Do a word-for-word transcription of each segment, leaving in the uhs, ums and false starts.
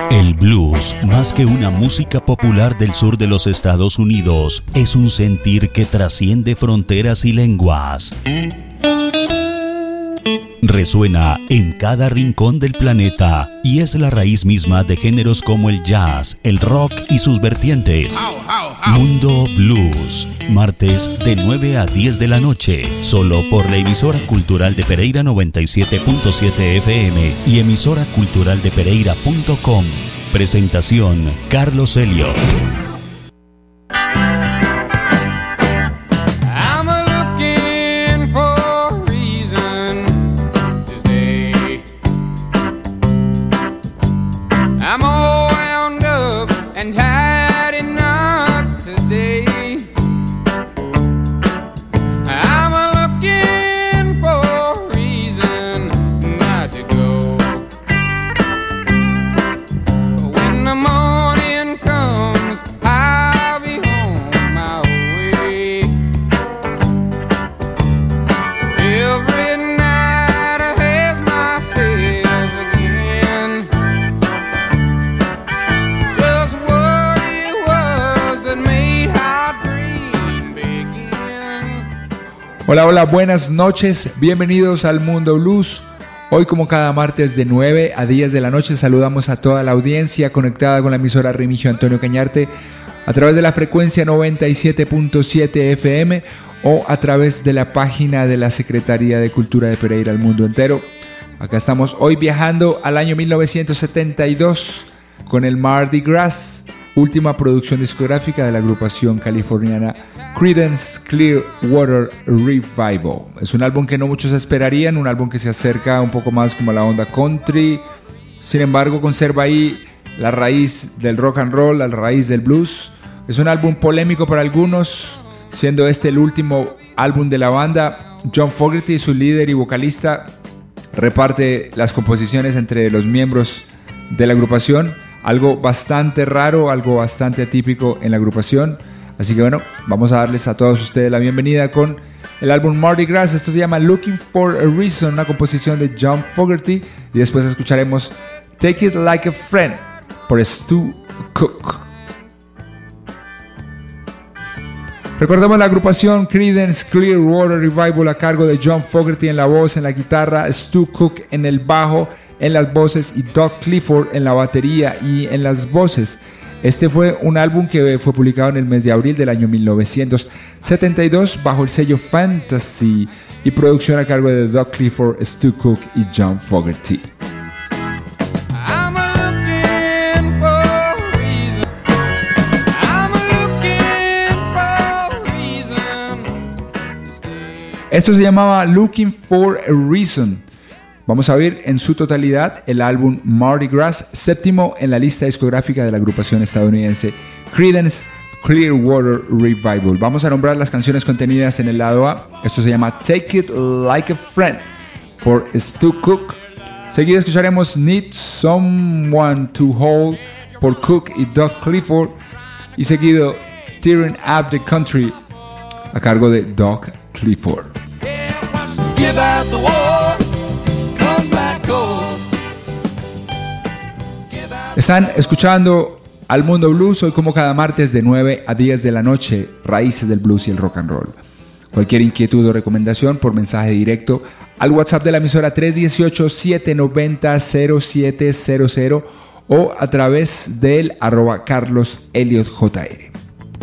El blues, más que una música popular del sur de los Estados Unidos, es un sentir que trasciende fronteras y lenguas. Resuena en cada rincón del planeta y es la raíz misma de géneros como el jazz, el rock y sus vertientes. Mundo Blues, martes de nueve a diez de la noche, solo por la emisora cultural de Pereira noventa y siete punto siete F M y emisora cultural de pereira punto com. Presentación, Carlos Elliott. Hola, hola, buenas noches, bienvenidos al Mundo Blues. Hoy, como cada martes de nueve a diez de la noche, saludamos a toda la audiencia conectada con la emisora Remigio Antonio Cañarte a través de la frecuencia noventa y siete punto siete F M o a través de la página de la Secretaría de Cultura de Pereira al mundo entero. Acá estamos hoy viajando al año mil novecientos setenta y dos con el Mardi Gras, última producción discográfica de la agrupación californiana Creedence Clearwater Revival. Es un álbum que no muchos esperarían, un álbum que se acerca un poco más como a la onda country, sin embargo conserva ahí la raíz del rock and roll, la raíz del blues. Es un álbum polémico para algunos, siendo este el último álbum de la banda. John Fogerty, su líder y vocalista, reparte las composiciones entre los miembros de la agrupación, algo bastante raro, algo bastante atípico en la agrupación. Así que bueno, vamos a darles a todos ustedes la bienvenida con el álbum Mardi Gras. Esto se llama Looking for a Reason, una composición de John Fogerty. Y después escucharemos Take It Like a Friend por Stu Cook. Recordemos la agrupación Creedence Clearwater Revival a cargo de John Fogerty en la voz, en la guitarra, Stu Cook en el bajo, en las voces y Doug Clifford en la batería y en las voces. Este fue un álbum que fue publicado en el mes de abril del año mil novecientos setenta y dos bajo el sello Fantasy y producción a cargo de Doug Clifford, Stu Cook y John Fogerty. Esto se llamaba Looking for a Reason. Vamos a ver en su totalidad el álbum Mardi Gras, séptimo en la lista discográfica de la agrupación estadounidense Creedence Clearwater Revival. Vamos a nombrar las canciones contenidas en el lado A. Esto se llama Take It Like a Friend por Stu Cook. Seguido escucharemos Need Someone to Hold por Cook y Doug Clifford. Y seguido Tearing Up the Country a cargo de Doug Clifford. Give out the war. Están escuchando al Mundo Blues hoy, como cada martes de nueve a diez de la noche, raíces del blues y el rock and roll. Cualquier inquietud o recomendación por mensaje directo al WhatsApp de la emisora tres uno ocho, siete nueve cero, cero siete cero cero o a través del arroba Carlos Elliott J R.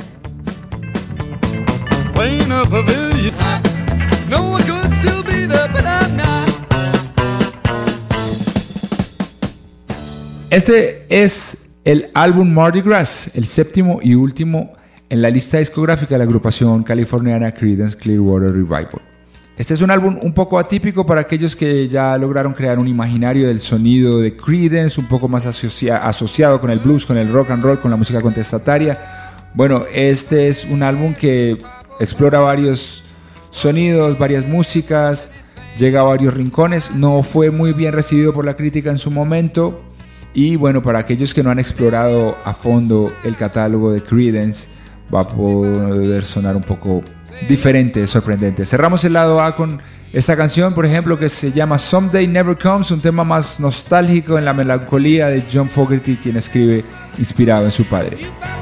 Este es el álbum Mardi Gras, el séptimo y último en la lista discográfica de la agrupación californiana Creedence Clearwater Revival. Este es un álbum un poco atípico para aquellos que ya lograron crear un imaginario del sonido de Creedence, un poco más asocia- asociado con el blues, con el rock and roll, con la música contestataria. Bueno, este es un álbum que explora varios sonidos, varias músicas, llega a varios rincones. No fue muy bien recibido por la crítica en su momento. Y bueno, para aquellos que no han explorado a fondo el catálogo de Creedence, va a poder sonar un poco diferente, sorprendente. Cerramos el lado A con esta canción, por ejemplo, que se llama Someday Never Comes, un tema más nostálgico en la melancolía de John Fogerty, quien escribe inspirado en su padre.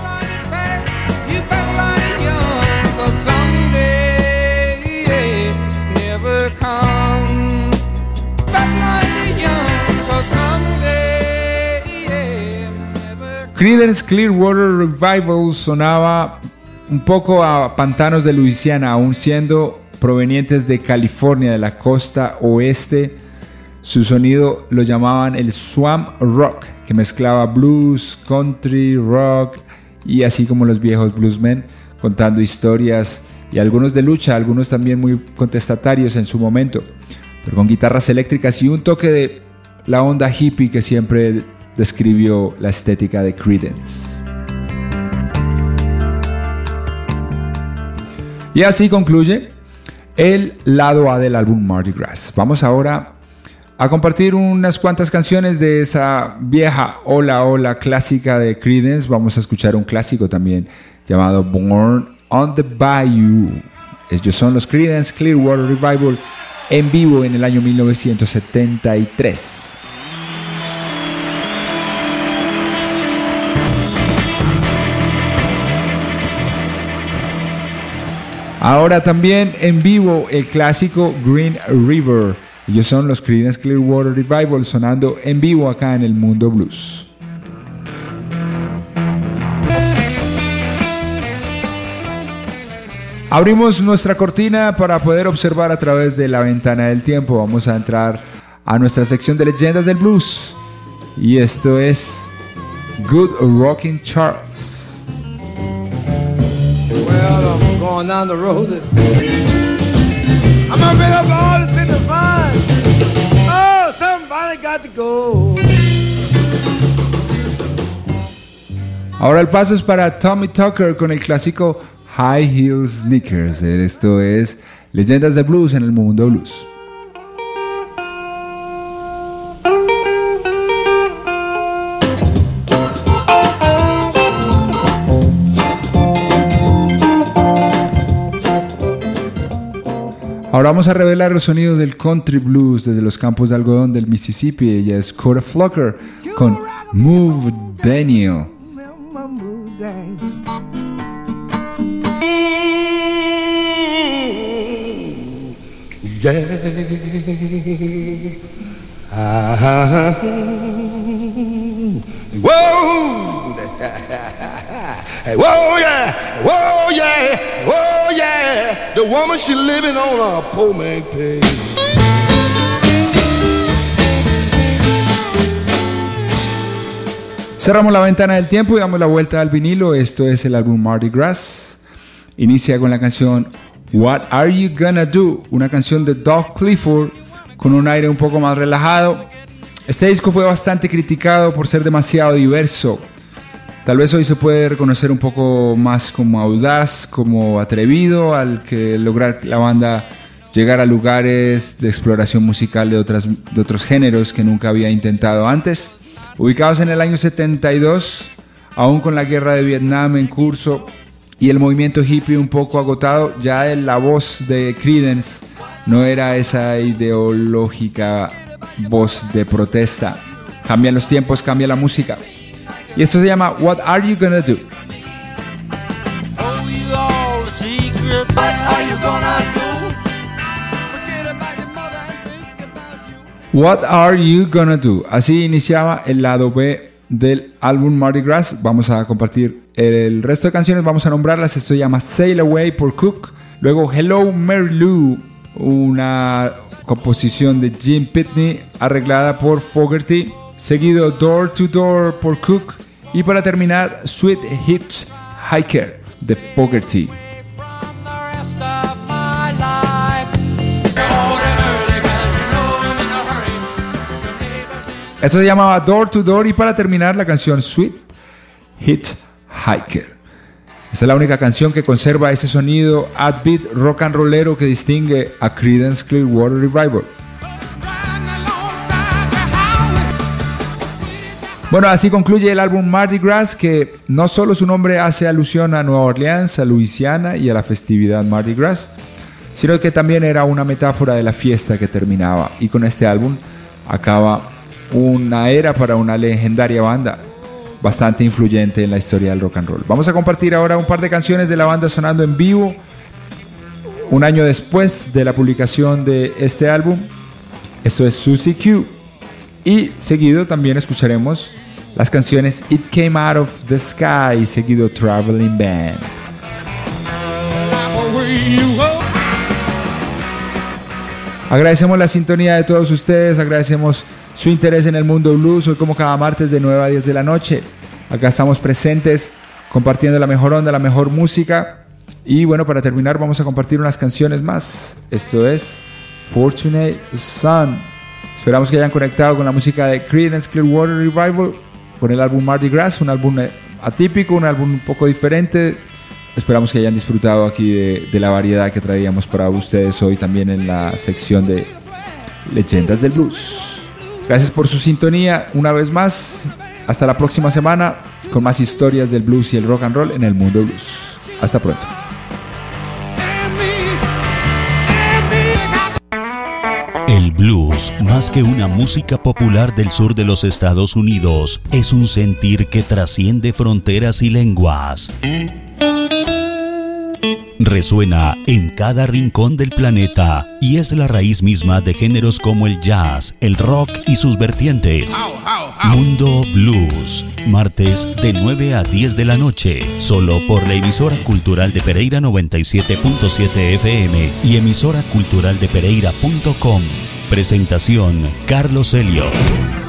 Creedence Clearwater Revival sonaba un poco a pantanos de Luisiana, aún siendo provenientes de California, de la costa oeste. Su sonido lo llamaban el swamp rock, que mezclaba blues, country, rock y así como los viejos bluesmen, contando historias y algunos de lucha, algunos también muy contestatarios en su momento, pero con guitarras eléctricas y un toque de la onda hippie que siempre describió la estética de Creedence. Y así concluye el lado A del álbum Mardi Gras. Vamos ahora a compartir unas cuantas canciones de esa vieja Hola Hola clásica de Creedence. Vamos a escuchar un clásico también llamado Born on the Bayou. Ellos son los Creedence Clearwater Revival en vivo en el año mil novecientos setenta y tres. Ahora también en vivo el clásico Green River. Ellos son los Creedence Clearwater Revival sonando en vivo acá en el Mundo Blues. Abrimos nuestra cortina para poder observar a través de la ventana del tiempo. Vamos a entrar a nuestra sección de leyendas del blues. Y esto es Good Rockin' Charles. Well, I'm going down the road. I'm gonna pick up all the things to find. Oh, somebody got to go. Ahora el paso es para Tommy Tucker con el clásico High Heel Sneakers. Esto es Leyendas del Blues en el Mundo Blues. Ahora vamos a revelar los sonidos del country blues desde los campos de algodón del Mississippi. Ella es Cora Flocker con Move Daniel. Whoa! Whoa, yeah! Whoa, yeah! Whoa, yeah! The woman, she living on a poor man pay. Cerramos la ventana del tiempo y damos la vuelta al vinilo. Esto es el álbum Mardi Gras. Inicia con la canción What Are You Gonna Do? Una canción de Doug Clifford con un aire un poco más relajado. Este disco fue bastante criticado por ser demasiado diverso. Tal vez hoy se puede reconocer un poco más como audaz, como atrevido, al que lograr la banda llegar a lugares de exploración musical de, otras, de otros géneros que nunca había intentado antes. Ubicados en el año setenta y dos, aún con la guerra de Vietnam en curso y el movimiento hippie un poco agotado, ya la voz de Creedence no era esa ideológica voz de protesta. Cambian los tiempos, cambia la música. Y esto se llama What Are You Gonna Do? What Are You Gonna Do? Así iniciaba el lado B del álbum Mardi Gras. Vamos a compartir el resto de canciones, vamos a nombrarlas. Esto se llama Sail Away por Cook. Luego Hello Mary Lou, una composición de Jim Pitney arreglada por Fogerty. Seguido Door to Door por Cook. Y para terminar Sweet Hitchhiker de Fogerty. Eso se llamaba Door to Door. Y para terminar la canción Sweet Hitchhiker. Esta es la única canción que conserva ese sonido upbeat rock and rollero que distingue a Creedence Clearwater Revival. Bueno, así concluye el álbum Mardi Gras, que no solo su nombre hace alusión a Nueva Orleans, a Luisiana y a la festividad Mardi Gras, sino que también era una metáfora de la fiesta que terminaba. Y con este álbum acaba una era para una legendaria banda, bastante influyente en la historia del rock and roll. Vamos a compartir ahora un par de canciones de la banda sonando en vivo, un año después de la publicación de este álbum. Esto es Susie Q. Y seguido también escucharemos las canciones It Came Out of the Sky y seguido Traveling Band. Agradecemos la sintonía de todos ustedes, agradecemos su interés en el mundo blues. Hoy, como cada martes de nueve a diez de la noche, acá estamos presentes compartiendo la mejor onda, la mejor música. Y bueno, para terminar vamos a compartir unas canciones más. Esto es Fortunate Son. Esperamos que hayan conectado con la música de Creedence Clearwater Revival, con el álbum Mardi Gras, un álbum atípico, un álbum un poco diferente. Esperamos que hayan disfrutado aquí de, de la variedad que traíamos para ustedes hoy también en la sección de Leyendas del Blues. Gracias por su sintonía una vez más. Hasta la próxima semana con más historias del blues y el rock and roll en el mundo blues. Hasta pronto. El blues, más que una música popular del sur de los Estados Unidos, es un sentir que trasciende fronteras y lenguas. Resuena en cada rincón del planeta y es la raíz misma de géneros como el jazz, el rock y sus vertientes. Mundo Blues, martes de nueve a diez de la noche, solo por la emisora cultural de Pereira noventa y siete punto siete F M y emisora cultural de Pereira punto com. Presentación Carlos Elliott.